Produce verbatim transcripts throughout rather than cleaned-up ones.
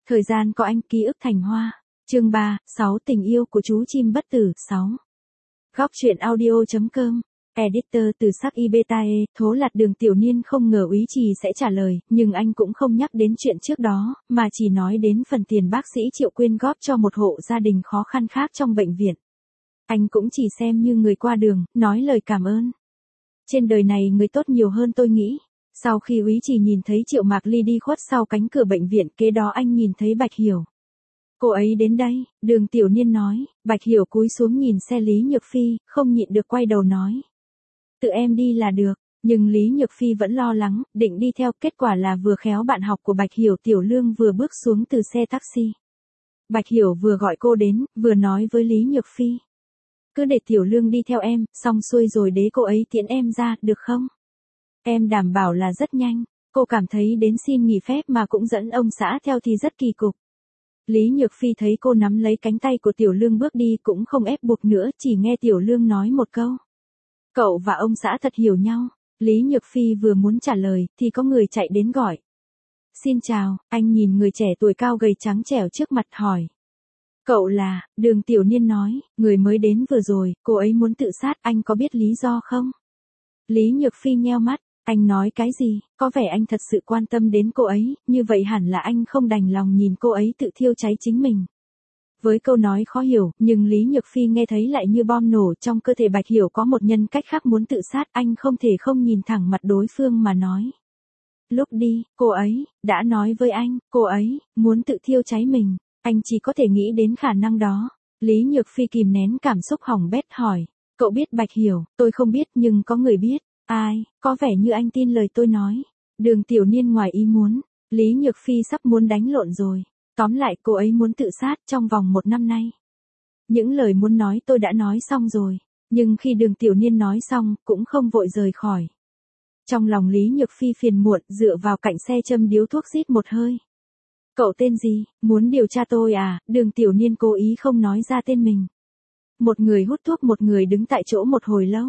Thời gian có anh, ký ức thành hoa. Chương ba, sáu tình yêu của chú chim bất tử. sáu. Góc truyện audio.com. Editor từ sắc Ibetae, thố lạt Đường Tiểu Niên không ngờ Úy Trì sẽ trả lời, nhưng anh cũng không nhắc đến chuyện trước đó, mà chỉ nói đến phần tiền bác sĩ Triệu quyên góp cho một hộ gia đình khó khăn khác trong bệnh viện. Anh cũng chỉ xem như người qua đường, nói lời cảm ơn. Trên đời này người tốt nhiều hơn tôi nghĩ. Sau khi Úy Trì nhìn thấy Triệu Mạc Ly đi khuất sau cánh cửa bệnh viện, kế đó anh nhìn thấy Bạch Hiểu. Cô ấy đến đây, Đường Tiểu Niên nói. Bạch Hiểu cúi xuống nhìn xe Lý Nhược Phi, không nhịn được quay đầu nói. Tự em đi là được, nhưng Lý Nhược Phi vẫn lo lắng, định đi theo, kết quả là vừa khéo bạn học của Bạch Hiểu Tiểu Lương vừa bước xuống từ xe taxi. Bạch Hiểu vừa gọi cô đến, vừa nói với Lý Nhược Phi. Cứ để Tiểu Lương đi theo em, xong xuôi rồi đế cô ấy tiễn em ra, được không? Em đảm bảo là rất nhanh. Cô cảm thấy đến xin nghỉ phép mà cũng dẫn ông xã theo thì rất kỳ cục. Lý Nhược Phi thấy cô nắm lấy cánh tay của Tiểu Lương bước đi cũng không ép buộc nữa, chỉ nghe Tiểu Lương nói một câu. Cậu và ông xã thật hiểu nhau. Lý Nhược Phi vừa muốn trả lời, thì có người chạy đến gọi. Xin chào, anh nhìn người trẻ tuổi cao gầy trắng trẻo trước mặt hỏi. Cậu là, Đường Tiểu Niên nói, người mới đến vừa rồi, cô ấy muốn tự sát, anh có biết lý do không? Lý Nhược Phi nheo mắt, anh nói cái gì, có vẻ anh thật sự quan tâm đến cô ấy, như vậy hẳn là anh không đành lòng nhìn cô ấy tự thiêu cháy chính mình. Với câu nói khó hiểu, nhưng Lý Nhược Phi nghe thấy lại như bom nổ, trong cơ thể Bạch Hiểu có một nhân cách khác muốn tự sát, anh không thể không nhìn thẳng mặt đối phương mà nói. Lúc đi, cô ấy, đã nói với anh, cô ấy, muốn tự thiêu cháy mình, anh chỉ có thể nghĩ đến khả năng đó. Lý Nhược Phi kìm nén cảm xúc hỏng bét hỏi, cậu biết Bạch Hiểu, tôi không biết nhưng có người biết, ai, có vẻ như anh tin lời tôi nói. Đường Tiểu Niên ngoài ý muốn, Lý Nhược Phi sắp muốn đánh lộn rồi. Tóm lại cô ấy muốn tự sát trong vòng một năm nay. Những lời muốn nói tôi đã nói xong rồi, nhưng khi Đường Tiểu Niên nói xong, cũng không vội rời khỏi. Trong lòng Lý Nhược Phi phiền muộn, dựa vào cạnh xe châm điếu thuốc rít một hơi. Cậu tên gì, muốn điều tra tôi à? Đường Tiểu Niên cố ý không nói ra tên mình. Một người hút thuốc, một người đứng tại chỗ một hồi lâu.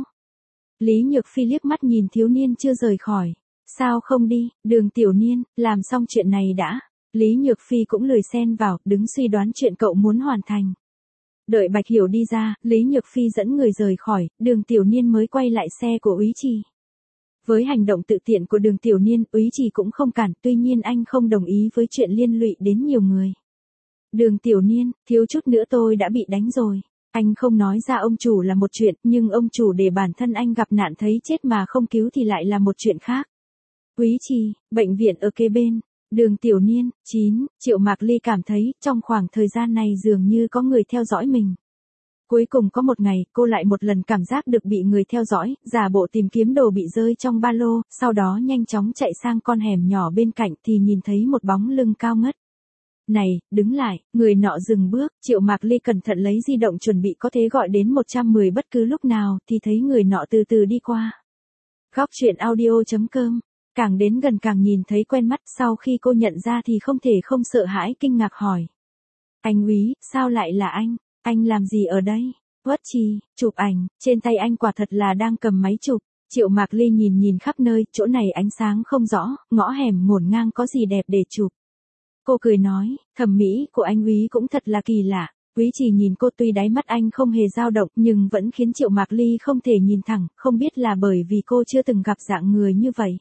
Lý Nhược Phi liếc mắt nhìn thiếu niên chưa rời khỏi. Sao không đi, Đường Tiểu Niên, làm xong chuyện này đã. Lý Nhược Phi cũng lười xen vào, đứng suy đoán chuyện cậu muốn hoàn thành. Đợi Bạch Hiểu đi ra, Lý Nhược Phi dẫn người rời khỏi, Đường Tiểu Niên mới quay lại xe của Úy Trì. Với hành động tự tiện của Đường Tiểu Niên, Úy Trì cũng không cản, tuy nhiên anh không đồng ý với chuyện liên lụy đến nhiều người. Đường Tiểu Niên, thiếu chút nữa tôi đã bị đánh rồi. Anh không nói ra ông chủ là một chuyện, nhưng ông chủ để bản thân anh gặp nạn thấy chết mà không cứu thì lại là một chuyện khác. Úy Trì, bệnh viện ở kế bên. Đường Tiểu Niên, chín, Triệu Mạc Ly cảm thấy, trong khoảng thời gian này dường như có người theo dõi mình. Cuối cùng có một ngày, cô lại một lần cảm giác được bị người theo dõi, giả bộ tìm kiếm đồ bị rơi trong ba lô, sau đó nhanh chóng chạy sang con hẻm nhỏ bên cạnh thì nhìn thấy một bóng lưng cao ngất. Này, đứng lại, người nọ dừng bước, Triệu Mạc Ly cẩn thận lấy di động chuẩn bị có thể gọi đến một trăm mười bất cứ lúc nào, thì thấy người nọ từ từ đi qua. Góc truyện audio.com. Càng đến gần càng nhìn thấy quen mắt, sau khi cô nhận ra thì không thể không sợ hãi kinh ngạc hỏi. Anh Úy, sao lại là anh? Anh làm gì ở đây? Uất Trì, chụp ảnh, trên tay anh quả thật là đang cầm máy chụp. Triệu Mạc Ly nhìn nhìn khắp nơi, chỗ này ánh sáng không rõ, ngõ hẻm ngổn ngang có gì đẹp để chụp. Cô cười nói, thẩm mỹ của anh Úy cũng thật là kỳ lạ. Úy Trì nhìn cô, tuy đáy mắt anh không hề dao động nhưng vẫn khiến Triệu Mạc Ly không thể nhìn thẳng, không biết là bởi vì cô chưa từng gặp dạng người như vậy.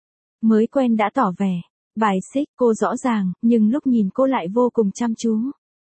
Mới quen đã tỏ vẻ bài xích, cô rõ ràng, nhưng lúc nhìn cô lại vô cùng chăm chú.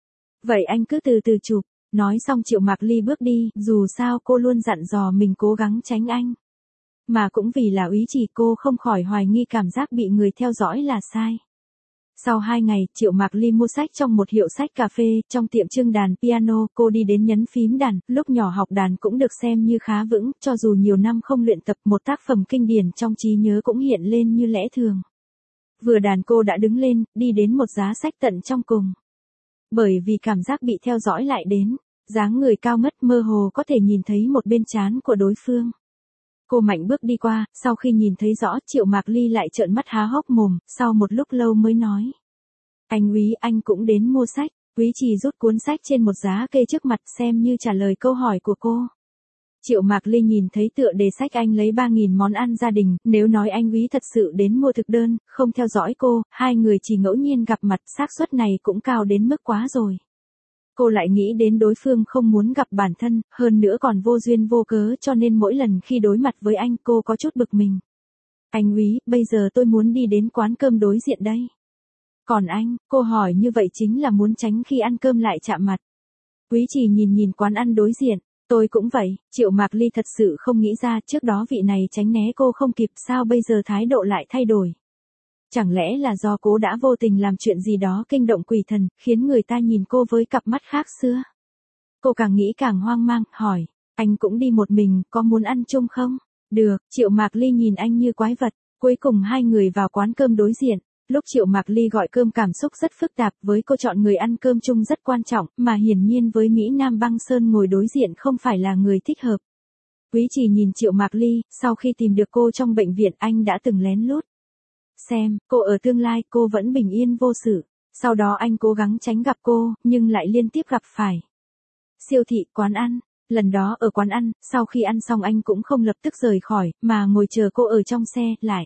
Vậy anh cứ từ từ chụp. Nói xong Triệu Mạc Ly bước đi, dù sao cô luôn dặn dò mình cố gắng tránh anh. Mà cũng vì là Úy Trì, cô không khỏi hoài nghi cảm giác bị người theo dõi là sai. Sau hai ngày, Triệu Mạc Ly mua sách trong một hiệu sách cà phê, trong tiệm trưng đàn piano, cô đi đến nhấn phím đàn, lúc nhỏ học đàn cũng được xem như khá vững, cho dù nhiều năm không luyện tập, một tác phẩm kinh điển trong trí nhớ cũng hiện lên như lẽ thường. Vừa đàn cô đã đứng lên, đi đến một giá sách tận trong cùng. Bởi vì cảm giác bị theo dõi lại đến, dáng người cao ngất mơ hồ có thể nhìn thấy một bên trán của đối phương. Cô mạnh bước đi qua, sau khi nhìn thấy rõ, Triệu Mạc Ly lại trợn mắt há hốc mồm, sau một lúc lâu mới nói. Anh Úy, anh cũng đến mua sách. Úy Trì rút cuốn sách trên một giá kê trước mặt xem như trả lời câu hỏi của cô. Triệu Mạc Ly nhìn thấy tựa đề sách anh lấy ba nghìn món ăn gia đình, nếu nói anh úy thật sự đến mua thực đơn, không theo dõi cô, hai người chỉ ngẫu nhiên gặp mặt, xác suất này cũng cao đến mức quá rồi. Cô lại nghĩ đến đối phương không muốn gặp bản thân, hơn nữa còn vô duyên vô cớ cho nên mỗi lần khi đối mặt với anh cô có chút bực mình. Anh úy, bây giờ tôi muốn đi đến quán cơm đối diện đây. Còn anh, cô hỏi như vậy chính là muốn tránh khi ăn cơm lại chạm mặt. Úy Chỉ nhìn nhìn quán ăn đối diện. Tôi cũng vậy, Triệu Mạc Ly thật sự không nghĩ ra trước đó vị này tránh né cô không kịp sao bây giờ thái độ lại thay đổi. Chẳng lẽ là do cô đã vô tình làm chuyện gì đó kinh động quỷ thần, khiến người ta nhìn cô với cặp mắt khác xưa. Cô càng nghĩ càng hoang mang, hỏi, anh cũng đi một mình, có muốn ăn chung không? Được, Triệu Mạc Ly nhìn anh như quái vật, cuối cùng hai người vào quán cơm đối diện. Lúc Triệu Mạc Ly gọi cơm cảm xúc rất phức tạp, với cô chọn người ăn cơm chung rất quan trọng, mà hiển nhiên với Mỹ Nam Băng Sơn ngồi đối diện không phải là người thích hợp. Úy Chỉ nhìn Triệu Mạc Ly, sau khi tìm được cô trong bệnh viện anh đã từng lén lút xem, cô ở tương lai cô vẫn bình yên vô sự. Sau đó anh cố gắng tránh gặp cô, nhưng lại liên tiếp gặp phải. Siêu thị, quán ăn. Lần đó ở quán ăn, sau khi ăn xong anh cũng không lập tức rời khỏi, mà ngồi chờ cô ở trong xe, lại.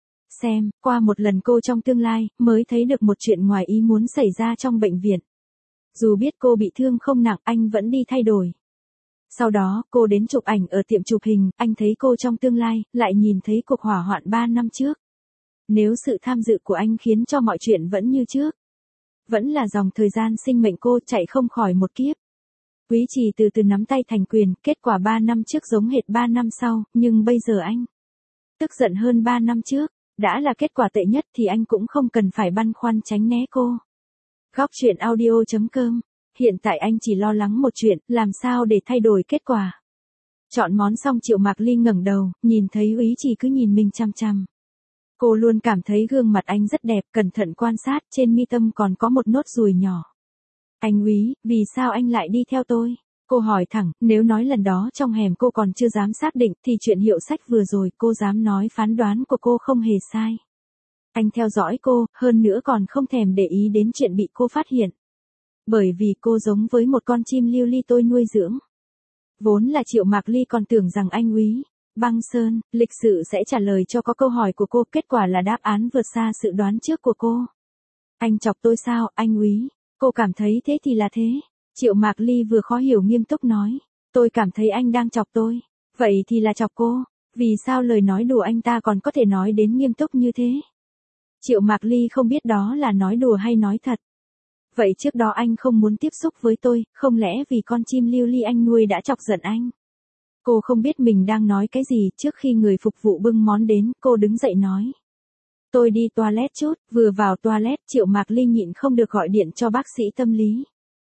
Xem, qua một lần cô trong tương lai, mới thấy được một chuyện ngoài ý muốn xảy ra trong bệnh viện. Dù biết cô bị thương không nặng, anh vẫn đi thay đổi. Sau đó, cô đến chụp ảnh ở tiệm chụp hình, anh thấy cô trong tương lai, lại nhìn thấy cuộc hỏa hoạn ba năm trước. Nếu sự tham dự của anh khiến cho mọi chuyện vẫn như trước. Vẫn là dòng thời gian sinh mệnh cô chạy không khỏi một kiếp. Úy Chỉ từ từ nắm tay thành quyền, kết quả ba năm trước giống hệt ba năm sau, nhưng bây giờ anh tức giận hơn ba năm trước. Đã là kết quả tệ nhất thì anh cũng không cần phải băn khoăn tránh né cô. Góc truyện audio chấm com. Hiện tại anh chỉ lo lắng một chuyện, làm sao để thay đổi kết quả. Chọn món xong Triệu Mạc Ly ngẩng đầu, nhìn thấy Úy Chỉ cứ nhìn mình chăm chăm. Cô luôn cảm thấy gương mặt anh rất đẹp, cẩn thận quan sát, trên mi tâm còn có một nốt ruồi nhỏ. Anh Úy, vì sao anh lại đi theo tôi? Cô hỏi thẳng, nếu nói lần đó trong hẻm cô còn chưa dám xác định, thì chuyện hiệu sách vừa rồi cô dám nói phán đoán của cô không hề sai. Anh theo dõi cô, hơn nữa còn không thèm để ý đến chuyện bị cô phát hiện. Bởi vì cô giống với một con chim lưu ly tôi nuôi dưỡng. Vốn là Triệu Mạc Ly còn tưởng rằng anh Úy Băng Sơn, lịch sự sẽ trả lời cho có câu hỏi của cô, kết quả là đáp án vượt xa sự đoán trước của cô. Anh chọc tôi sao, anh Úy? Cô cảm thấy thế thì là thế. Triệu Mạc Ly vừa khó hiểu nghiêm túc nói. Tôi cảm thấy anh đang chọc tôi. Vậy thì là chọc cô. Vì sao lời nói đùa anh ta còn có thể nói đến nghiêm túc như thế? Triệu Mạc Ly không biết đó là nói đùa hay nói thật. Vậy trước đó anh không muốn tiếp xúc với tôi, không lẽ vì con chim lưu ly anh nuôi đã chọc giận anh? Cô không biết mình đang nói cái gì, trước khi người phục vụ bưng món đến, cô đứng dậy nói. Tôi đi toilet chút, vừa vào toilet, Triệu Mạc Ly nhịn không được gọi điện cho bác sĩ tâm lý.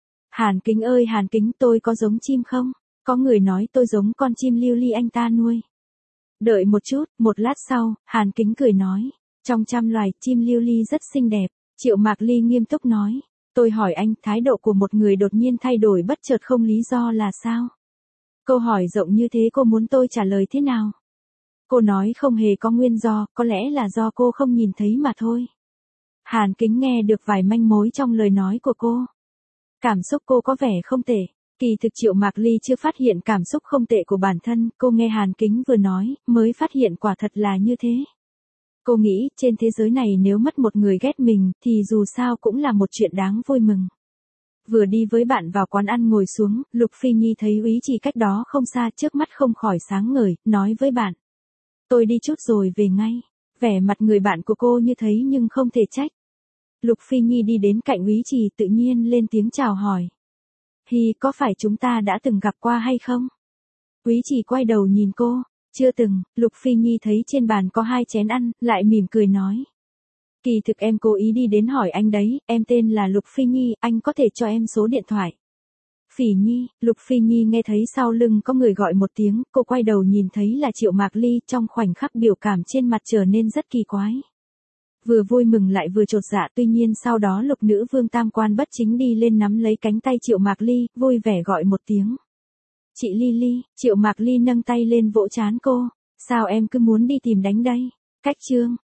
Hàn Kính ơi Hàn Kính, tôi có giống chim không? Có người nói tôi giống con chim lưu ly anh ta nuôi. Đợi một chút, một lát sau, Hàn Kính cười nói. Trong trăm loài, chim lưu ly rất xinh đẹp. Triệu Mạc Ly nghiêm túc nói. Tôi hỏi anh, thái độ của một người đột nhiên thay đổi bất chợt không lý do là sao? Câu hỏi rộng như thế cô muốn tôi trả lời thế nào? Cô nói không hề có nguyên do, có lẽ là do cô không nhìn thấy mà thôi. Hàn Kính nghe được vài manh mối trong lời nói của cô. Cảm xúc cô có vẻ không tệ. Kỳ thực Triệu Mạc Ly chưa phát hiện cảm xúc không tệ của bản thân, cô nghe Hàn Kính vừa nói, mới phát hiện quả thật là như thế. Cô nghĩ, trên thế giới này nếu mất một người ghét mình, thì dù sao cũng là một chuyện đáng vui mừng. Vừa đi với bạn vào quán ăn ngồi xuống, Lục Phi Nhi thấy Úy Chỉ cách đó không xa, trước mắt không khỏi sáng ngời, nói với bạn. Tôi đi chút rồi về ngay. Vẻ mặt người bạn của cô như thấy nhưng không thể trách. Lục Phi Nhi đi đến cạnh Úy Chỉ tự nhiên lên tiếng chào hỏi. Hi, có phải chúng ta đã từng gặp qua hay không? Úy Chỉ quay đầu nhìn cô. Chưa từng. Lục Phi Nhi thấy trên bàn có hai chén ăn, lại mỉm cười nói. Kỳ thực em cố ý đi đến hỏi anh đấy, em tên là Lục Phi Nhi, anh có thể cho em số điện thoại. Phỉ Nhi, Lục Phi Nhi nghe thấy sau lưng có người gọi một tiếng, cô quay đầu nhìn thấy là Triệu Mạc Ly, trong khoảnh khắc biểu cảm trên mặt trở nên rất kỳ quái. Vừa vui mừng lại vừa chột dạ, tuy nhiên sau đó Lục nữ vương tam quan bất chính đi lên nắm lấy cánh tay Triệu Mạc Ly, vui vẻ gọi một tiếng. Chị Ly Ly, Triệu Mạc Ly nâng tay lên vỗ trán cô. Sao em cứ muốn đi tìm đánh đây? Cách chương.